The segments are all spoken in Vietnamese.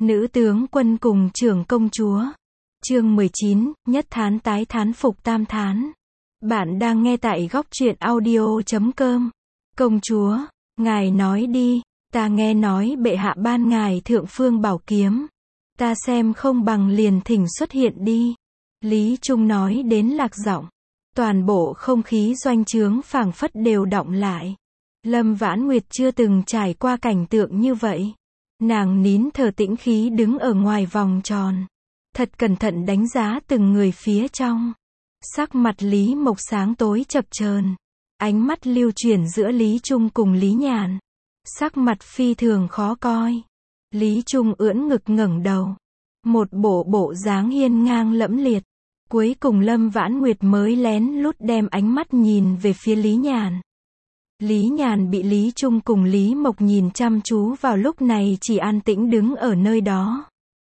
Nữ tướng quân cùng trưởng công chúa. Chương 19, nhất thán tái thán phục tam thán. Bạn đang nghe tại góc truyện audio.com. Công chúa, ngài nói đi, ta nghe nói bệ hạ ban ngài thượng phương bảo kiếm. Ta xem không bằng liền thỉnh xuất hiện đi. Lý Trung nói đến lạc giọng. Toàn bộ không khí doanh trướng phảng phất đều đọng lại. Lâm Vãn Nguyệt chưa từng trải qua cảnh tượng như vậy. Nàng nín thở tĩnh khí đứng ở ngoài vòng tròn. Thật cẩn thận đánh giá từng người phía trong. Sắc mặt Lý Mộc sáng tối chập chờn. Ánh mắt lưu chuyển giữa Lý Trung cùng Lý Nhàn. Sắc mặt phi thường khó coi. Lý Trung ưỡn ngực ngẩng đầu. Một bộ dáng hiên ngang lẫm liệt. Cuối cùng Lâm Vãn Nguyệt mới lén lút đem ánh mắt nhìn về phía Lý Nhàn. Lý Nhàn bị Lý Trung cùng Lý Mộc nhìn chăm chú vào lúc này chỉ an tĩnh đứng ở nơi đó.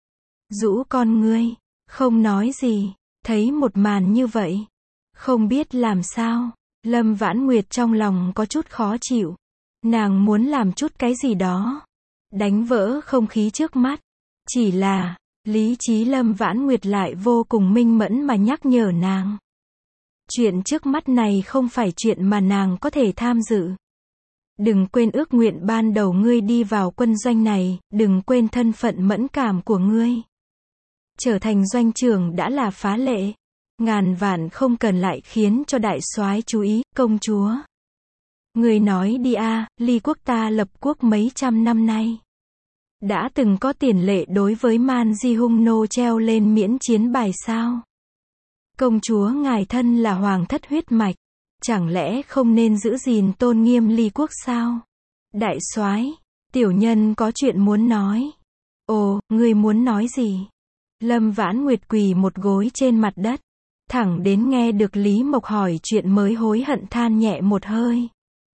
Rũ con ngươi, không nói gì, thấy một màn như vậy. Không biết làm sao, Lâm Vãn Nguyệt trong lòng có chút khó chịu. Nàng muốn làm chút cái gì đó. Đánh vỡ không khí trước mắt. Chỉ là, lý trí Lâm Vãn Nguyệt lại vô cùng minh mẫn mà nhắc nhở nàng. Chuyện trước mắt này không phải chuyện mà nàng có thể tham dự. Đừng quên ước nguyện ban đầu ngươi đi vào quân doanh này, đừng quên thân phận mẫn cảm của ngươi. Trở thành doanh trưởng đã là phá lệ. Ngàn vạn không cần lại khiến cho đại soái chú ý, công chúa. Ngươi nói đi a, Ly quốc ta lập quốc mấy trăm năm nay. Đã từng có tiền lệ đối với Man Di hung nô treo lên miễn chiến bài sao? Công chúa ngài thân là hoàng thất huyết mạch, chẳng lẽ không nên giữ gìn tôn nghiêm Ly quốc sao? Đại soái, tiểu nhân có chuyện muốn nói. Ồ, ngươi muốn nói gì? Lâm Vãn Nguyệt quỳ một gối trên mặt đất, thẳng đến nghe được Lý Mộc hỏi chuyện mới hối hận than nhẹ một hơi.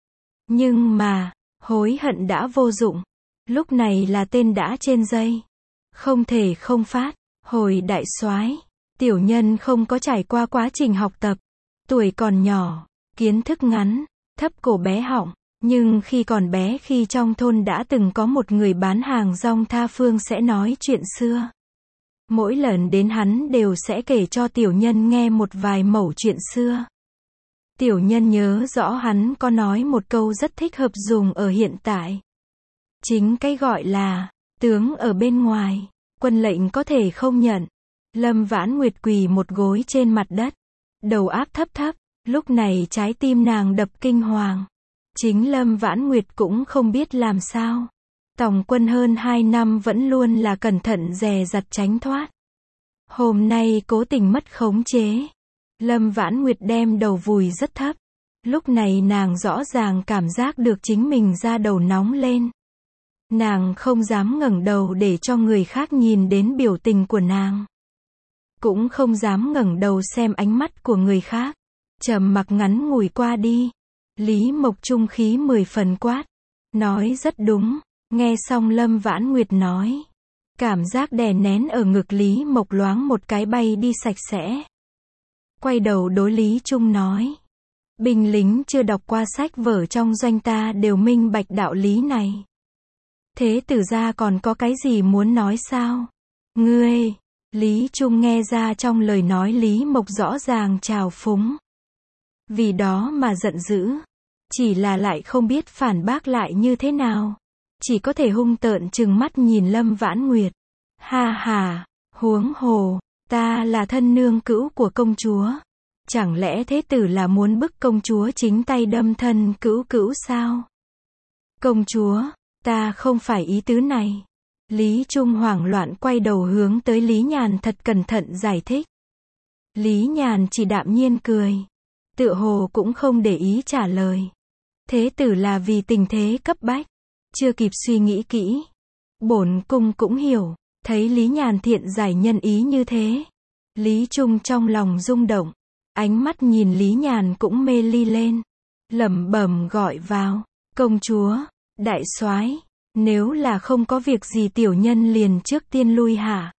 Nhưng mà, hối hận đã vô dụng. Lúc này là tên đã trên dây. Không thể không phát. Hồi đại soái, tiểu nhân không có trải qua quá trình học tập. Tuổi còn nhỏ, kiến thức ngắn, thấp cổ bé họng. Nhưng khi còn bé khi trong thôn đã từng có một người bán hàng rong tha phương sẽ nói chuyện xưa. Mỗi lần đến hắn đều sẽ kể cho tiểu nhân nghe một vài mẩu chuyện xưa. Tiểu nhân nhớ rõ hắn có nói một câu rất thích hợp dùng ở hiện tại. Chính cái gọi là, tướng ở bên ngoài, quân lệnh có thể không nhận. Lâm Vãn Nguyệt quỳ một gối trên mặt đất, đầu áp thấp, lúc này trái tim nàng đập kinh hoàng. Chính Lâm Vãn Nguyệt cũng không biết làm sao. Tòng quân hơn 2 năm vẫn luôn là cẩn thận dè dặt tránh thoát. Hôm nay cố tình mất khống chế. Lâm Vãn Nguyệt đem đầu vùi rất thấp. Lúc này nàng rõ ràng cảm giác được chính mình da đầu nóng lên. Nàng không dám ngẩng đầu để cho người khác nhìn đến biểu tình của nàng. Cũng không dám ngẩng đầu xem ánh mắt của người khác. Trầm mặc ngắn ngủi qua đi. Lý Mộc trung khí 10 phần quát. Nói rất đúng. Nghe xong Lâm Vãn Nguyệt nói. Cảm giác đè nén ở ngực Lý Mộc loáng một cái bay đi sạch sẽ. Quay đầu đối Lý Trung nói. Binh lính chưa đọc qua sách vở trong doanh ta đều minh bạch đạo lý này. Thế tử gia còn có cái gì muốn nói sao? Ngươi, Lý Trung nghe ra trong lời nói Lý Mộc rõ ràng trào phúng. Vì đó mà giận dữ. Chỉ là lại không biết phản bác lại như thế nào. Chỉ có thể hung tợn trừng mắt nhìn Lâm Vãn Nguyệt. Ha ha, huống hồ, ta là thân nương cữu của công chúa. Chẳng lẽ thế tử là muốn bức công chúa chính tay đâm thân cữu sao? Công chúa, ta không phải ý tứ này. Lý Trung hoảng loạn quay đầu hướng tới Lý Nhàn thật cẩn thận giải thích. Lý Nhàn chỉ đạm nhiên cười. Tựa hồ cũng không để ý trả lời. Thế tử là vì tình thế cấp bách. Chưa kịp suy nghĩ kỹ. Bổn cung cũng hiểu. Thấy Lý Nhàn thiện giải nhân ý như thế. Lý Trung trong lòng rung động. Ánh mắt nhìn Lý Nhàn cũng mê ly lên. Lẩm bẩm gọi vào. Công chúa, đại soái, nếu là không có việc gì tiểu nhân liền trước tiên lui hả?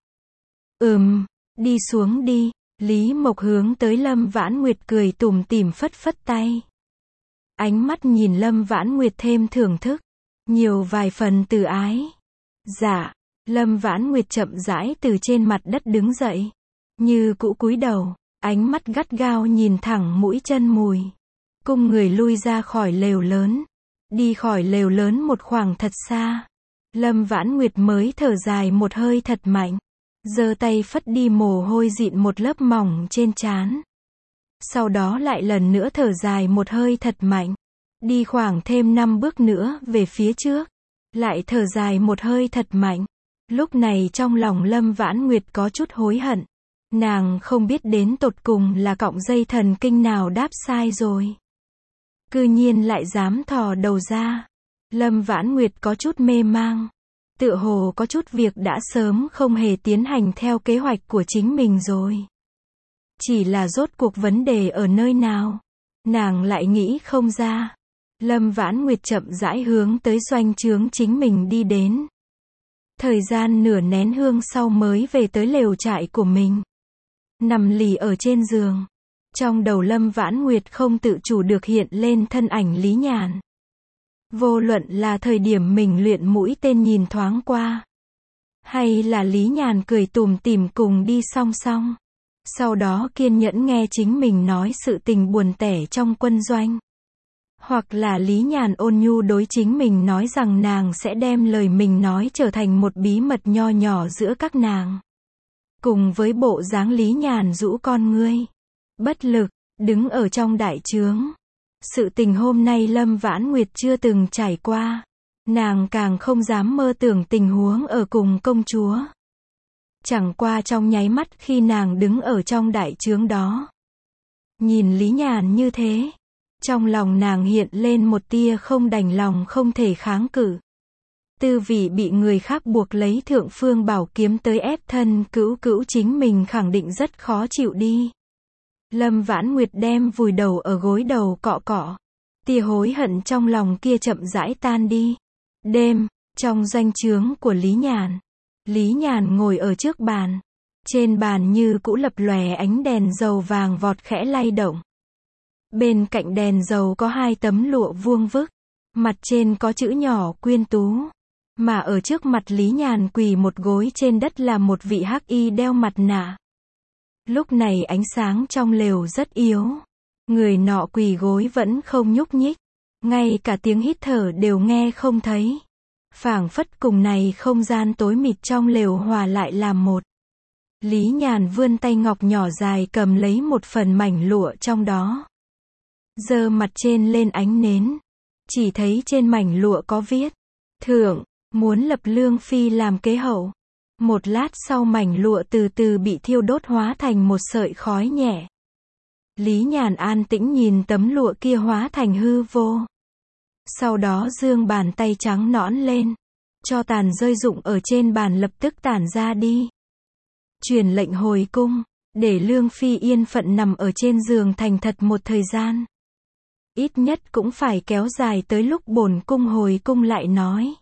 Đi xuống đi. Lý Mộc hướng tới Lâm Vãn Nguyệt cười tủm tỉm phất phất tay. Ánh mắt nhìn Lâm Vãn Nguyệt thêm thưởng thức. Nhiều vài phần từ ái. Dạ. Lâm Vãn Nguyệt chậm rãi từ trên mặt đất đứng dậy. Như cũ cúi đầu, ánh mắt gắt gao nhìn thẳng mũi chân Mùi. Cung người lui ra khỏi lều lớn. Đi khỏi lều lớn một khoảng thật xa. Lâm Vãn Nguyệt mới thở dài một hơi thật mạnh. Giơ tay phất đi mồ hôi dịn một lớp mỏng trên trán. Sau đó lại lần nữa thở dài một hơi thật mạnh. Đi khoảng thêm 5 bước nữa về phía trước. Lại thở dài một hơi thật mạnh. Lúc này trong lòng Lâm Vãn Nguyệt có chút hối hận. Nàng không biết đến tột cùng là cọng dây thần kinh nào đáp sai rồi. Cư nhiên lại dám thò đầu ra. Lâm Vãn Nguyệt có chút mê mang. Tựa hồ có chút việc đã sớm không hề tiến hành theo kế hoạch của chính mình rồi. Chỉ là rốt cuộc vấn đề ở nơi nào. Nàng lại nghĩ không ra. Lâm Vãn Nguyệt chậm rãi hướng tới doanh trướng chính mình đi đến. Thời gian nửa nén hương sau mới về tới lều trại của mình. Nằm lì ở trên giường. Trong đầu Lâm Vãn Nguyệt không tự chủ được hiện lên thân ảnh Lý Nhàn. Vô luận là thời điểm mình luyện mũi tên nhìn thoáng qua. Hay là Lý Nhàn cười tủm tỉm cùng đi song song. Sau đó kiên nhẫn nghe chính mình nói sự tình buồn tẻ trong quân doanh. Hoặc là Lý Nhàn ôn nhu đối chính mình nói rằng nàng sẽ đem lời mình nói trở thành một bí mật nho nhỏ giữa các nàng. Cùng với bộ dáng Lý Nhàn rũ con ngươi. Bất lực, đứng ở trong đại trướng. Sự tình hôm nay Lâm Vãn Nguyệt chưa từng trải qua. Nàng càng không dám mơ tưởng tình huống ở cùng công chúa. Chẳng qua trong nháy mắt khi nàng đứng ở trong đại trướng đó. Nhìn Lý Nhàn như thế. Trong lòng nàng hiện lên một tia không đành lòng không thể kháng cự. Tư vị bị người khác buộc lấy thượng phương bảo kiếm tới ép thân cữu cữu chính mình khẳng định rất khó chịu đi. Lâm Vãn Nguyệt đem vùi đầu ở gối đầu cọ cọ. Tia hối hận trong lòng kia chậm rãi tan đi. Đêm, trong doanh trướng của Lý Nhàn. Lý Nhàn ngồi ở trước bàn. Trên bàn như cũ lập lòe ánh đèn dầu vàng vọt khẽ lay động. Bên cạnh đèn dầu có 2 tấm lụa vuông vức. Mặt trên có chữ nhỏ Quyên Tú. Mà ở trước mặt Lý Nhàn quỳ một gối trên đất là một vị hắc y đeo mặt nạ. Lúc này ánh sáng trong lều rất yếu. Người nọ quỳ gối vẫn không nhúc nhích. Ngay cả tiếng hít thở đều nghe không thấy. Phảng phất cùng này không gian tối mịt trong lều hòa lại làm một. Lý Nhàn vươn tay ngọc nhỏ dài cầm lấy một phần mảnh lụa trong đó. Giơ mặt trên lên ánh nến. Chỉ thấy trên mảnh lụa có viết. Thượng, muốn lập Lương Phi làm kế hậu. Một lát sau mảnh lụa từ từ bị thiêu đốt hóa thành một sợi khói nhẹ. Lý Nhàn an tĩnh nhìn tấm lụa kia hóa thành hư vô. Sau đó giương bàn tay trắng nõn lên. Cho tàn rơi rụng ở trên bàn lập tức tản ra đi. Truyền lệnh hồi cung. Để Lương Phi yên phận nằm ở trên giường thành thật một thời gian. Ít nhất cũng phải kéo dài tới lúc bổn cung hồi cung lại nói.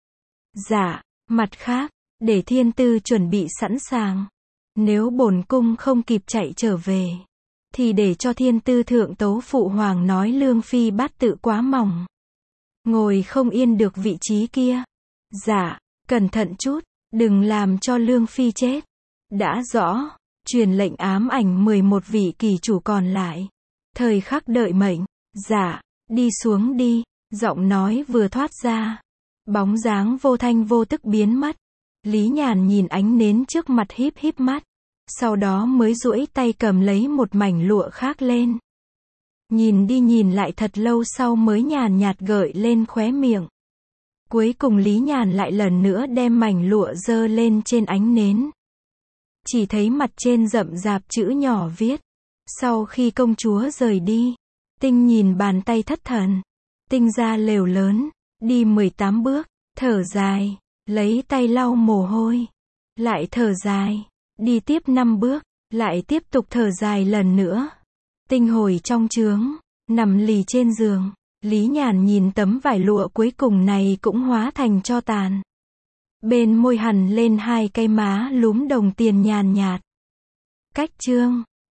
Dạ, mặt khác, để thiên tư chuẩn bị sẵn sàng. Nếu bổn cung không kịp chạy trở về, thì để cho thiên tư thượng tấu phụ hoàng nói Lương Phi bát tự quá mỏng. Ngồi không yên được vị trí kia. Dạ, cẩn thận chút, đừng làm cho Lương Phi chết. Đã rõ, truyền lệnh ám ảnh 11 vị kỳ chủ còn lại. Thời khắc đợi mệnh. Dạ, đi xuống đi. Giọng nói vừa thoát ra. Bóng dáng vô thanh vô tức biến mất. Lý Nhàn nhìn ánh nến trước mặt híp híp mắt. Sau đó mới duỗi tay cầm lấy một mảnh lụa khác lên. Nhìn đi nhìn lại thật lâu sau mới nhàn nhạt gợi lên khóe miệng. Cuối cùng Lý Nhàn lại lần nữa đem mảnh lụa giơ lên trên ánh nến. Chỉ thấy mặt trên rậm rạp chữ nhỏ viết. Sau khi công chúa rời đi, Tinh nhìn bàn tay thất thần. Tinh ra lều lớn, đi 18 bước, thở dài, lấy tay lau mồ hôi. Lại thở dài, đi tiếp 5 bước, lại tiếp tục thở dài lần nữa. Tinh hồi trong trướng, nằm lì trên giường. Lý Nhàn nhìn tấm vải lụa cuối cùng này cũng hóa thành tro tàn. Bên môi hằn lên 2 cái má lúm đồng tiền nhàn nhạt. Cách chương